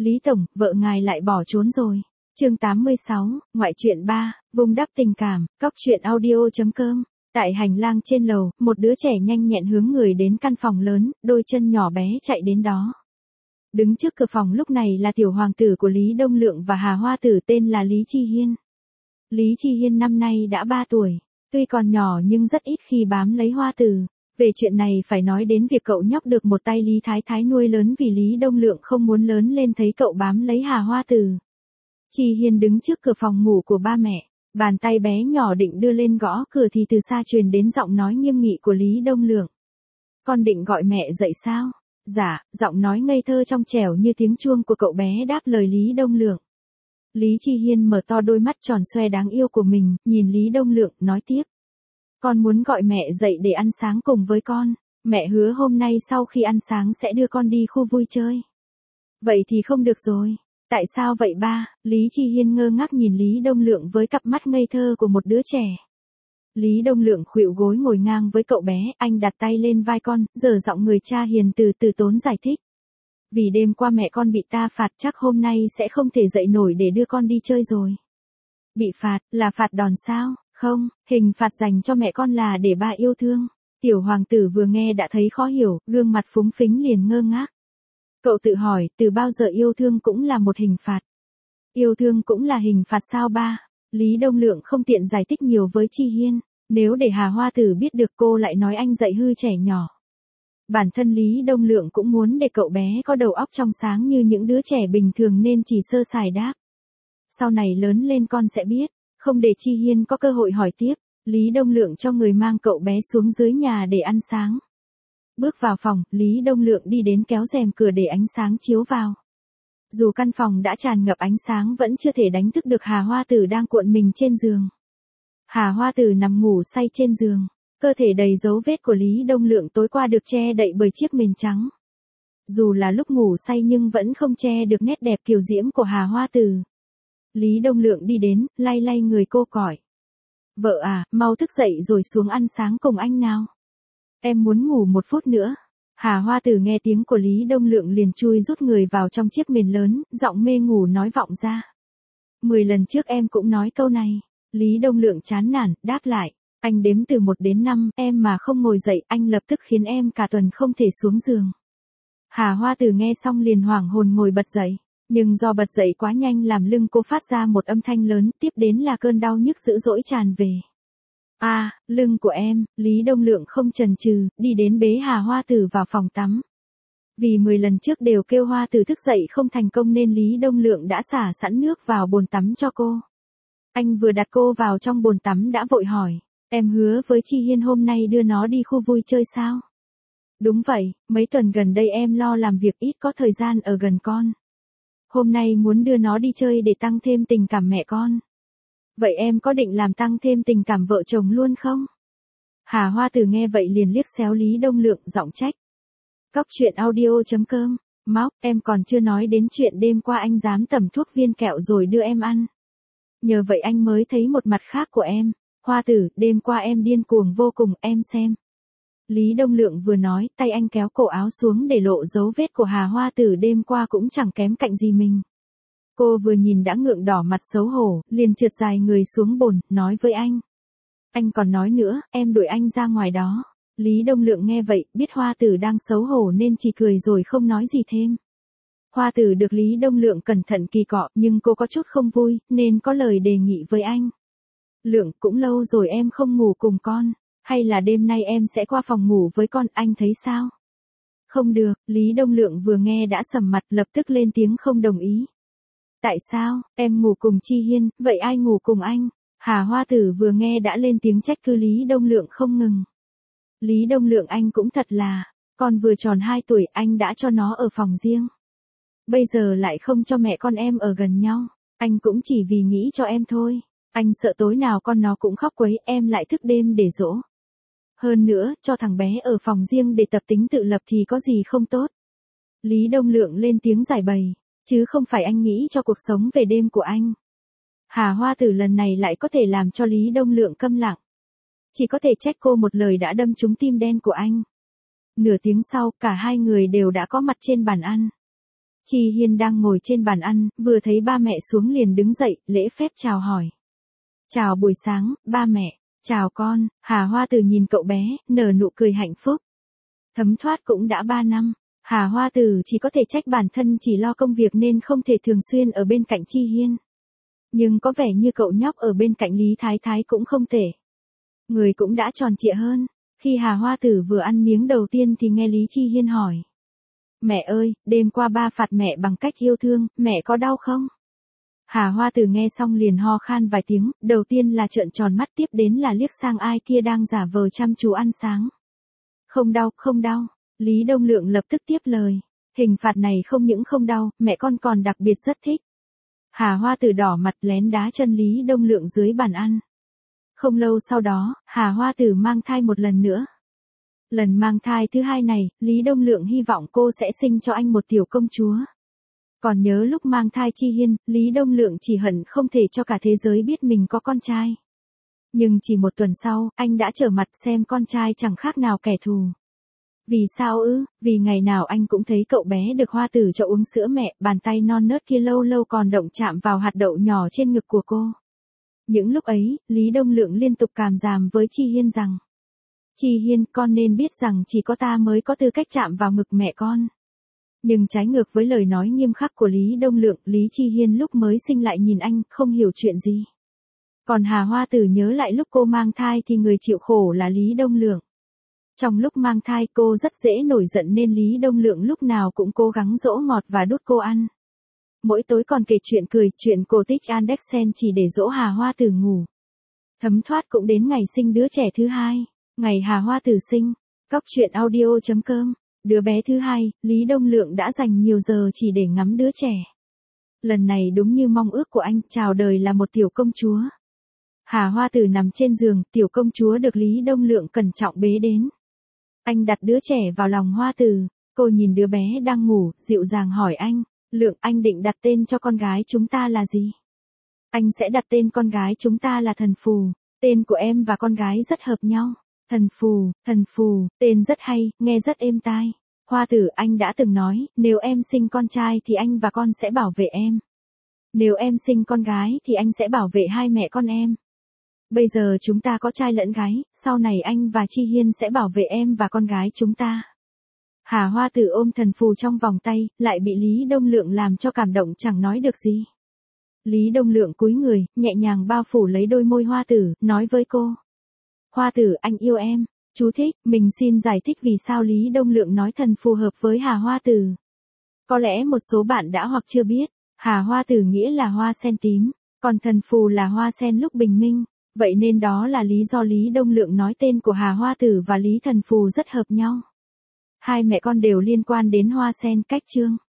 Lý Tổng, vợ ngài lại bỏ trốn rồi. Chương 86, ngoại truyện 3, vung đắp tình cảm, cóc truyện audio.com. Tại hành lang trên lầu, một đứa trẻ nhanh nhẹn hướng người đến căn phòng lớn, đôi chân nhỏ bé chạy đến đó. Đứng trước cửa phòng lúc này là tiểu hoàng tử của Lý Đông Lượng và Hà Hoa Tử tên là Lý Chi Hiên. Lý Chi Hiên năm nay đã 3 tuổi, tuy còn nhỏ nhưng rất ít khi bám lấy Hoa Tử. Về chuyện này phải nói đến việc cậu nhóc được một tay Lý Thái Thái nuôi lớn vì Lý Đông Lượng không muốn lớn lên thấy cậu bám lấy Hà Hoa Tử. Chi Hiên đứng trước cửa phòng ngủ của ba mẹ, bàn tay bé nhỏ định đưa lên gõ cửa thì từ xa truyền đến giọng nói nghiêm nghị của Lý Đông Lượng. Con định gọi mẹ dậy sao? Dạ, giọng nói ngây thơ trong trẻo như tiếng chuông của cậu bé đáp lời Lý Đông Lượng. Lý Chi Hiên mở to đôi mắt tròn xoe đáng yêu của mình, nhìn Lý Đông Lượng, nói tiếp. Con muốn gọi mẹ dậy để ăn sáng cùng với con, mẹ hứa hôm nay sau khi ăn sáng sẽ đưa con đi khu vui chơi. Vậy thì không được rồi. Tại sao vậy ba? Lý Chi Hiên ngơ ngác nhìn Lý Đông Lượng với cặp mắt ngây thơ của một đứa trẻ. Lý Đông Lượng khuỵu gối ngồi ngang với cậu bé, anh đặt tay lên vai con, giở giọng người cha hiền từ từ tốn giải thích. Vì đêm qua mẹ con bị ta phạt chắc hôm nay sẽ không thể dậy nổi để đưa con đi chơi rồi. Bị phạt, là phạt đòn sao? Không, hình phạt dành cho mẹ con là để ba yêu thương. Tiểu hoàng tử vừa nghe đã thấy khó hiểu, gương mặt phúng phính liền ngơ ngác. Cậu tự hỏi, từ bao giờ yêu thương cũng là một hình phạt? Yêu thương cũng là hình phạt sao ba? Lý Đông Lượng không tiện giải thích nhiều với Chi Hiên, nếu để Hà Hoa Tử biết được cô lại nói anh dạy hư trẻ nhỏ. Bản thân Lý Đông Lượng cũng muốn để cậu bé có đầu óc trong sáng như những đứa trẻ bình thường nên chỉ sơ sài đáp. Sau này lớn lên con sẽ biết, không để Chi Hiên có cơ hội hỏi tiếp, Lý Đông Lượng cho người mang cậu bé xuống dưới nhà để ăn sáng. Bước vào phòng, Lý Đông Lượng đi đến kéo rèm cửa để ánh sáng chiếu vào. Dù căn phòng đã tràn ngập ánh sáng vẫn chưa thể đánh thức được Hà Hoa Tử đang cuộn mình trên giường. Hà Hoa Tử nằm ngủ say trên giường, cơ thể đầy dấu vết của Lý Đông Lượng tối qua được che đậy bởi chiếc mền trắng. Dù là lúc ngủ say nhưng vẫn không che được nét đẹp kiều diễm của Hà Hoa Tử. Lý Đông Lượng đi đến, lay lay người cô cỏi. Vợ à, mau thức dậy rồi xuống ăn sáng cùng anh nào. Em muốn ngủ một phút nữa. Hà Hoa Tử nghe tiếng của Lý Đông Lượng liền chui rút người vào trong chiếc mền lớn, giọng mê ngủ nói vọng ra. 10 lần trước em cũng nói câu này. Lý Đông Lượng chán nản, đáp lại. Anh đếm từ 1 đến 5, em mà không ngồi dậy, anh lập tức khiến em cả tuần không thể xuống giường. Hà Hoa Tử nghe xong liền hoảng hồn ngồi bật dậy. Nhưng do bật dậy quá nhanh làm lưng cô phát ra một âm thanh lớn, tiếp đến là cơn đau nhức dữ dỗi tràn về. Lưng của em, Lý Đông Lượng không chần chừ, đi đến bế Hà Hoa Tử vào phòng tắm. Vì 10 lần trước đều kêu Hoa Tử thức dậy không thành công nên Lý Đông Lượng đã xả sẵn nước vào bồn tắm cho cô. Anh vừa đặt cô vào trong bồn tắm đã vội hỏi, em hứa với Chi Hiên hôm nay đưa nó đi khu vui chơi sao? Đúng vậy, mấy tuần gần đây em lo làm việc ít có thời gian ở gần con. Hôm nay muốn đưa nó đi chơi để tăng thêm tình cảm mẹ con. Vậy em có định làm tăng thêm tình cảm vợ chồng luôn không? Hà Hoa Tử nghe vậy liền liếc xéo Lý Đông Lượng, giọng trách. Cóc truyện audio.com, Móc, em còn chưa nói đến chuyện đêm qua anh dám tẩm thuốc viên kẹo rồi đưa em ăn. Nhờ vậy anh mới thấy một mặt khác của em. Hoa Tử, đêm qua em điên cuồng vô cùng, em xem. Lý Đông Lượng vừa nói, tay anh kéo cổ áo xuống để lộ dấu vết của Hà Hoa Tử đêm qua cũng chẳng kém cạnh gì mình. Cô vừa nhìn đã ngượng đỏ mặt xấu hổ, liền trượt dài người xuống bồn, nói với anh. Anh còn nói nữa, em đuổi anh ra ngoài đó. Lý Đông Lượng nghe vậy, biết Hoa Tử đang xấu hổ nên chỉ cười rồi không nói gì thêm. Hoa Tử được Lý Đông Lượng cẩn thận kỳ cọ, nhưng cô có chút không vui, nên có lời đề nghị với anh. Lượng, cũng lâu rồi em không ngủ cùng con. Hay là đêm nay em sẽ qua phòng ngủ với con, anh thấy sao? Không được, Lý Đông Lượng vừa nghe đã sầm mặt lập tức lên tiếng không đồng ý. Tại sao, em ngủ cùng Chi Hiên, vậy ai ngủ cùng anh? Hà Hoa Tử vừa nghe đã lên tiếng trách cứ Lý Đông Lượng không ngừng. Lý Đông Lượng anh cũng thật là, con vừa tròn 2 tuổi anh đã cho nó ở phòng riêng. Bây giờ lại không cho mẹ con em ở gần nhau, anh cũng chỉ vì nghĩ cho em thôi. Anh sợ tối nào con nó cũng khóc quấy em lại thức đêm để dỗ. Hơn nữa, cho thằng bé ở phòng riêng để tập tính tự lập thì có gì không tốt. Lý Đông Lượng lên tiếng giải bày, chứ không phải anh nghĩ cho cuộc sống về đêm của anh. Hà Hoa Tử lần này lại có thể làm cho Lý Đông Lượng câm lặng. Chỉ có thể trách cô một lời đã đâm trúng tim đen của anh. Nửa tiếng sau, cả hai người đều đã có mặt trên bàn ăn. Chi Hiên đang ngồi trên bàn ăn, vừa thấy ba mẹ xuống liền đứng dậy, lễ phép chào hỏi. Chào buổi sáng, ba mẹ. Chào con. Hà Hoa Tử nhìn cậu bé, nở nụ cười hạnh phúc. Thấm thoát cũng đã 3 năm. Hà Hoa Tử chỉ có thể trách bản thân chỉ lo công việc nên không thể thường xuyên ở bên cạnh Chi Hiên. Nhưng có vẻ như cậu nhóc ở bên cạnh Lý Thái Thái cũng không tệ. Người cũng đã tròn trịa hơn. Khi Hà Hoa Tử vừa ăn miếng đầu tiên thì nghe Lý Chi Hiên hỏi. Mẹ ơi, đêm qua ba phạt mẹ bằng cách yêu thương, mẹ có đau không? Hà Hoa Tử nghe xong liền ho khan vài tiếng, đầu tiên là trợn tròn mắt, tiếp đến là liếc sang ai kia đang giả vờ chăm chú ăn sáng. Không đau, không đau. Lý Đông Lượng lập tức tiếp lời. Hình phạt này không những không đau, mẹ con còn đặc biệt rất thích. Hà Hoa Tử đỏ mặt lén đá chân Lý Đông Lượng dưới bàn ăn. Không lâu sau đó, Hà Hoa Tử mang thai một lần nữa. Lần mang thai thứ hai này, Lý Đông Lượng hy vọng cô sẽ sinh cho anh một tiểu công chúa. Còn nhớ lúc mang thai Chi Hiên, Lý Đông Lượng chỉ hận không thể cho cả thế giới biết mình có con trai. Nhưng chỉ một tuần sau, anh đã trở mặt xem con trai chẳng khác nào kẻ thù. Vì sao ư? Vì ngày nào anh cũng thấy cậu bé được Hoa Tử cho uống sữa mẹ, bàn tay non nớt kia lâu lâu còn động chạm vào hạt đậu nhỏ trên ngực của cô. Những lúc ấy, Lý Đông Lượng liên tục càm ràm với Chi Hiên rằng. Chi Hiên, con nên biết rằng chỉ có ta mới có tư cách chạm vào ngực mẹ con. Nhưng trái ngược với lời nói nghiêm khắc của Lý Đông Lượng, Lý Chi Hiên lúc mới sinh lại nhìn anh, không hiểu chuyện gì. Còn Hà Hoa Tử nhớ lại lúc cô mang thai thì người chịu khổ là Lý Đông Lượng. Trong lúc mang thai cô rất dễ nổi giận nên Lý Đông Lượng lúc nào cũng cố gắng dỗ ngọt và đút cô ăn. Mỗi tối còn kể chuyện cười, chuyện cổ tích Andersen chỉ để dỗ Hà Hoa Tử ngủ. Thấm thoát cũng đến ngày sinh đứa trẻ thứ hai. Ngày Hà Hoa Tử sinh, Cóc Truyện Audio.com. Đứa bé thứ hai, Lý Đông Lượng đã dành nhiều giờ chỉ để ngắm đứa trẻ. Lần này đúng như mong ước của anh, chào đời là một tiểu công chúa. Hà Hoa Tử nằm trên giường, tiểu công chúa được Lý Đông Lượng cẩn trọng bế đến. Anh đặt đứa trẻ vào lòng Hoa Tử, cô nhìn đứa bé đang ngủ, dịu dàng hỏi anh, Lượng, anh định đặt tên cho con gái chúng ta là gì? Anh sẽ đặt tên con gái chúng ta là Thần Phù, tên của em và con gái rất hợp nhau. Thần Phù, tên rất hay, nghe rất êm tai. Hoa Tử, anh đã từng nói, nếu em sinh con trai thì anh và con sẽ bảo vệ em. Nếu em sinh con gái thì anh sẽ bảo vệ hai mẹ con em. Bây giờ chúng ta có trai lẫn gái, sau này anh và Chi Hiên sẽ bảo vệ em và con gái chúng ta. Hà Hoa Tử ôm Thần Phù trong vòng tay, lại bị Lý Đông Lượng làm cho cảm động chẳng nói được gì. Lý Đông Lượng cúi người, nhẹ nhàng bao phủ lấy đôi môi Hoa Tử, nói với cô. Hoa Tử, anh yêu em. Chú thích, mình xin giải thích vì sao Lý Đông Lượng nói Thần Phù hợp với Hà Hoa Tử. Có lẽ một số bạn đã hoặc chưa biết, Hà Hoa Tử nghĩa là hoa sen tím, còn Thần Phù là hoa sen lúc bình minh. Vậy nên đó là lý do Lý Đông Lượng nói tên của Hà Hoa Tử và Lý Thần Phù rất hợp nhau. Hai mẹ con đều liên quan đến hoa sen. Cách chương